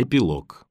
Эпилог.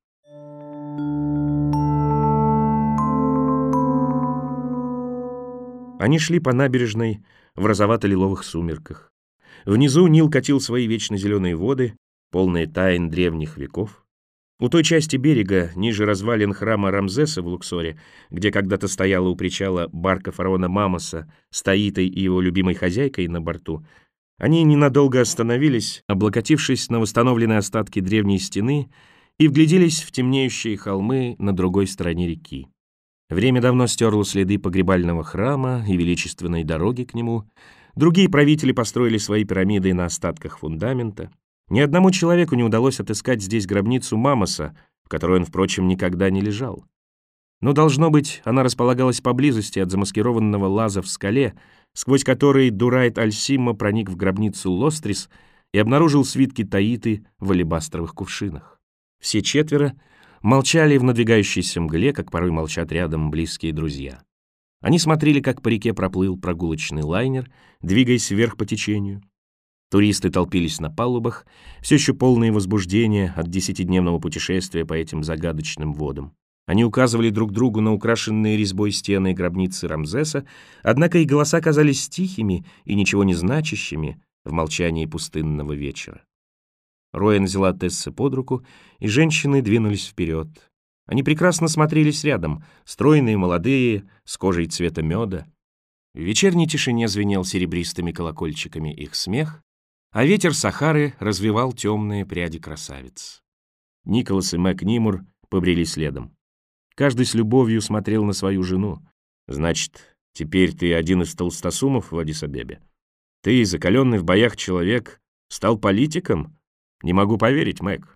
Они шли по набережной в розовато-лиловых сумерках. Внизу Нил катил свои вечно зеленые воды, полные тайн древних веков. У той части берега, ниже развалин храма Рамзеса в Луксоре, где когда-то стояла у причала барка фараона Мамоса с Таитой и его любимой хозяйкой на борту, они ненадолго остановились, облокотившись на восстановленные остатки древней стены, и вгляделись в темнеющие холмы на другой стороне реки. Время давно стерло следы погребального храма и величественной дороги к нему. Другие правители построили свои пирамиды на остатках фундамента. Ни одному человеку не удалось отыскать здесь гробницу Мамоса, в которой он, впрочем, никогда не лежал. Но, должно быть, она располагалась поблизости от замаскированного лаза в скале, сквозь который Дурайт Аль-Симма проник в гробницу Лострис и обнаружил свитки Таиты в алебастровых кувшинах. Все четверо молчали в надвигающейся мгле, как порой молчат рядом близкие друзья. Они смотрели, как по реке проплыл прогулочный лайнер, двигаясь вверх по течению. Туристы толпились на палубах, все еще полные возбуждения от 10-дневного путешествия по этим загадочным водам. Они указывали друг другу на украшенные резьбой стены гробницы Рамзеса, однако их голоса казались тихими и ничего не значащими в молчании пустынного вечера. Роэн взяла Тесса под руку, и женщины двинулись вперед. Они прекрасно смотрелись рядом, стройные, молодые, с кожей цвета меда. В вечерней тишине звенел серебристыми колокольчиками их смех, а ветер Сахары развевал темные пряди красавиц. Николас и Мэг Нимур побрели следом. Каждый с любовью смотрел на свою жену. «Значит, теперь ты один из толстосумов в Аддис-Абебе? Ты, закаленный в боях человек, стал политиком? Не могу поверить, Мэг».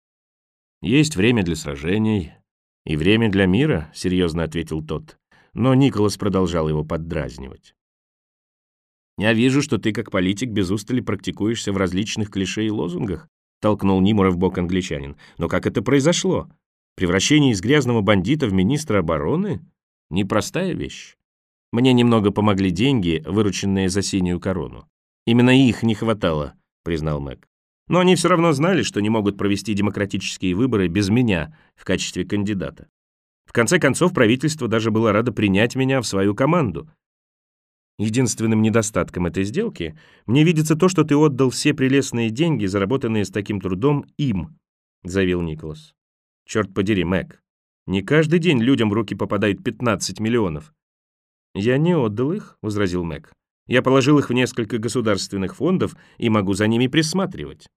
«Есть время для сражений и время для мира», — серьезно ответил тот, но Николас продолжал его поддразнивать. «Я вижу, что ты, как политик, без устали практикуешься в различных клише и лозунгах», — толкнул Нимура в бок англичанин. «Но как это произошло? Превращение из грязного бандита в министра обороны? Непростая вещь. Мне немного помогли деньги, вырученные за синюю корону. Именно их не хватало», — признал Мэг. «Но они все равно знали, что не могут провести демократические выборы без меня в качестве кандидата. В конце концов, правительство даже было радо принять меня в свою команду. Единственным недостатком этой сделки мне видится то, что ты отдал все прелестные деньги, заработанные с таким трудом, им», — заявил Николас. «Черт подери, Мэг, не каждый день людям в руки попадают 15 миллионов». «Я не отдал их», — возразил Мэг. «Я положил их в несколько государственных фондов и могу за ними присматривать».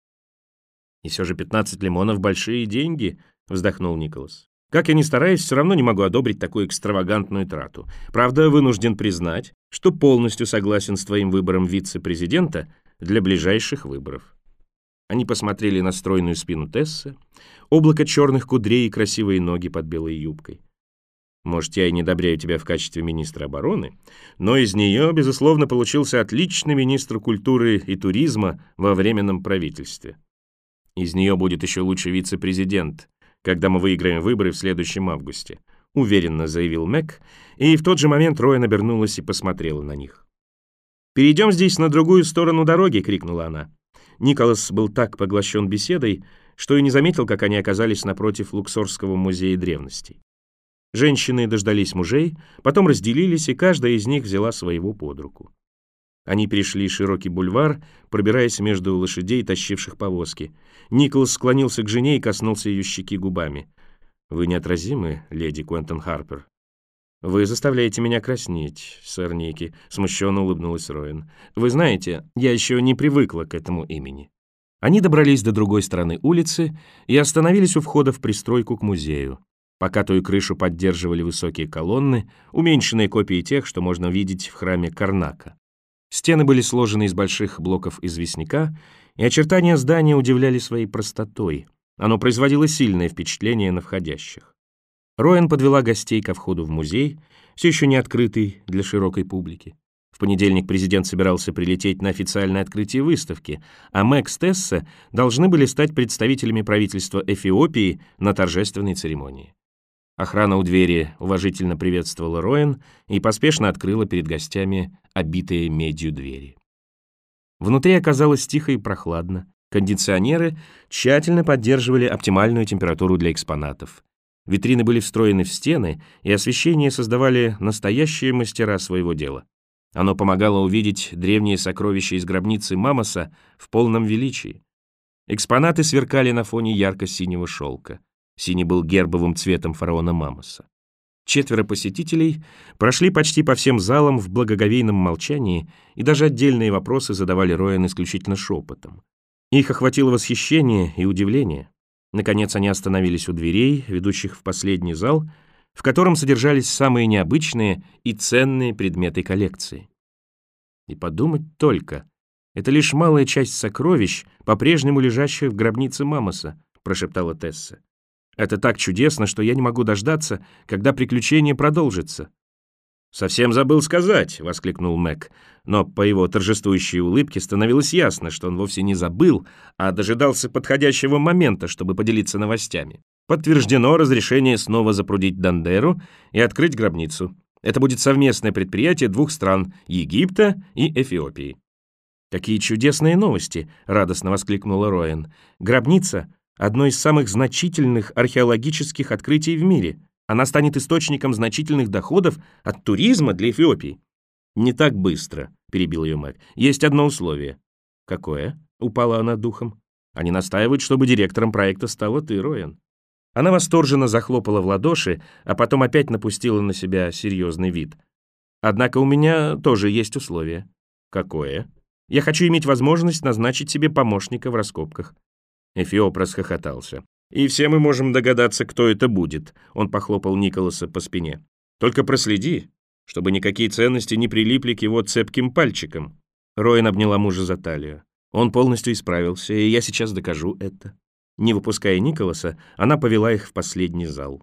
«И все же 15 лимонов — большие деньги», — вздохнул Николас. «Как я ни стараюсь, все равно не могу одобрить такую экстравагантную трату. Правда, вынужден признать, что полностью согласен с твоим выбором вице-президента для ближайших выборов». Они посмотрели на стройную спину Тессы, облако черных кудрей и красивые ноги под белой юбкой. «Может, я и не одобряю тебя в качестве министра обороны, но из нее, безусловно, получился отличный министр культуры и туризма во временном правительстве. Из нее будет еще лучший вице-президент, когда мы выиграем выборы в следующем августе», — уверенно заявил Мэг, и в тот же момент Роэн обернулась и посмотрела на них. «Перейдем здесь на другую сторону дороги», — крикнула она. Николас был так поглощен беседой, что и не заметил, как они оказались напротив Луксорского музея древностей. Женщины дождались мужей, потом разделились, и каждая из них взяла своего под руку. Они перешли широкий бульвар, пробираясь между лошадей, тащивших повозки. Николас склонился к жене и коснулся ее щеки губами. «Вы неотразимы, леди Куэнтон Харпер». «Вы заставляете меня краснеть, сэр Ники», — смущенно улыбнулась Роэн. «Вы знаете, я еще не привыкла к этому имени». Они добрались до другой стороны улицы и остановились у входа в пристройку к музею. Покатую крышу поддерживали высокие колонны, уменьшенные копии тех, что можно видеть в храме Карнака. Стены были сложены из больших блоков известняка, и очертания здания удивляли своей простотой. Оно производило сильное впечатление на входящих. Роэн подвела гостей ко входу в музей, все еще не открытый для широкой публики. В понедельник президент собирался прилететь на официальное открытие выставки, а Мэг с Тесса должны были стать представителями правительства Эфиопии на торжественной церемонии. Охрана у двери уважительно приветствовала Роэн и поспешно открыла перед гостями обитые медью двери. Внутри оказалось тихо и прохладно. Кондиционеры тщательно поддерживали оптимальную температуру для экспонатов. Витрины были встроены в стены, и освещение создавали настоящие мастера своего дела. Оно помогало увидеть древние сокровища из гробницы Мамоса в полном величии. Экспонаты сверкали на фоне ярко-синего шелка. Синий был гербовым цветом фараона Мамоса. 4 посетителей прошли почти по всем залам в благоговейном молчании, и даже отдельные вопросы задавали Роэн исключительно шепотом. Их охватило восхищение и удивление. Наконец они остановились у дверей, ведущих в последний зал, в котором содержались самые необычные и ценные предметы коллекции. И подумать только, это лишь малая часть сокровищ, по-прежнему лежащих в гробнице Мамоса, прошептала Тесса. Это так чудесно, что я не могу дождаться, когда приключение продолжится. «Совсем забыл сказать», — воскликнул Мэг, но по его торжествующей улыбке становилось ясно, что он вовсе не забыл, а дожидался подходящего момента, чтобы поделиться новостями. Подтверждено разрешение снова запрудить Дандеру и открыть гробницу. Это будет совместное предприятие 2 стран — Египта и Эфиопии. «Какие чудесные новости!» — радостно воскликнула Роэн. «Гробница — одно из самых значительных археологических открытий в мире. Она станет источником значительных доходов от туризма для Эфиопии». «Не так быстро», — перебил ее Мэг. «Есть одно условие». «Какое?» — упала она духом. «Они настаивают, чтобы директором проекта стала ты, Роэн». Она восторженно захлопала в ладоши, а потом опять напустила на себя серьезный вид. «Однако у меня тоже есть условие». «Какое?» «Я хочу иметь возможность назначить себе помощника в раскопках». Эфиоп расхохотался. «И все мы можем догадаться, кто это будет», — он похлопал Николаса по спине. «Только проследи, чтобы никакие ценности не прилипли к его цепким пальчикам». Роэн обняла мужа за талию. «Он полностью исправился, и я сейчас докажу это». Не выпуская Николаса, она повела их в последний зал.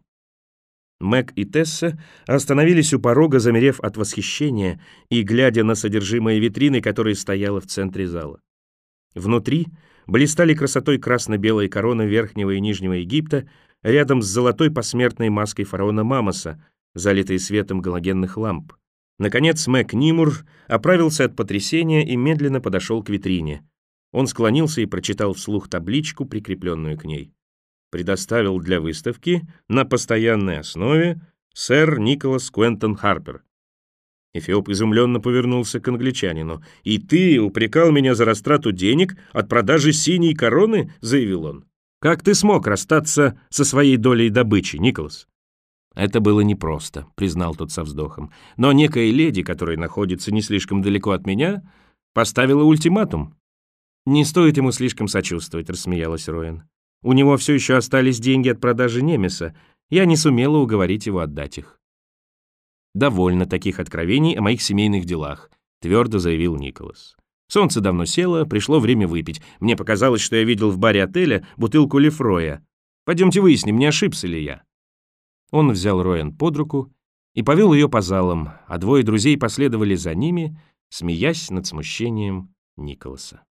Мэг и Тесса остановились у порога, замерев от восхищения и глядя на содержимое витрины, которая стояла в центре зала. Внутри блистали красотой красно-белые короны Верхнего и Нижнего Египта рядом с золотой посмертной маской фараона Мамоса, залитой светом галогенных ламп. Наконец Мэг Нимур оправился от потрясения и медленно подошел к витрине. Он склонился и прочитал вслух табличку, прикрепленную к ней. «Предоставил для выставки на постоянной основе сэр Николас Куэнтон Харпер». Эфиоп изумленно повернулся к англичанину. «И ты упрекал меня за растрату денег от продажи синей короны?» — заявил он. «Как ты смог расстаться со своей долей добычи, Николас?» «Это было непросто», — признал тот со вздохом. «Но некая леди, которая находится не слишком далеко от меня, поставила ультиматум». «Не стоит ему слишком сочувствовать», — рассмеялась Роэн. «У него все еще остались деньги от продажи Немеса. Я не сумела уговорить его отдать их». «Довольно таких откровений о моих семейных делах», — твердо заявил Николас. «Солнце давно село, пришло время выпить. Мне показалось, что я видел в баре отеля бутылку Лефроя. Пойдемте выясним, не ошибся ли я». Он взял Роэн под руку и повел ее по залам, а 2 друзей последовали за ними, смеясь над смущением Николаса.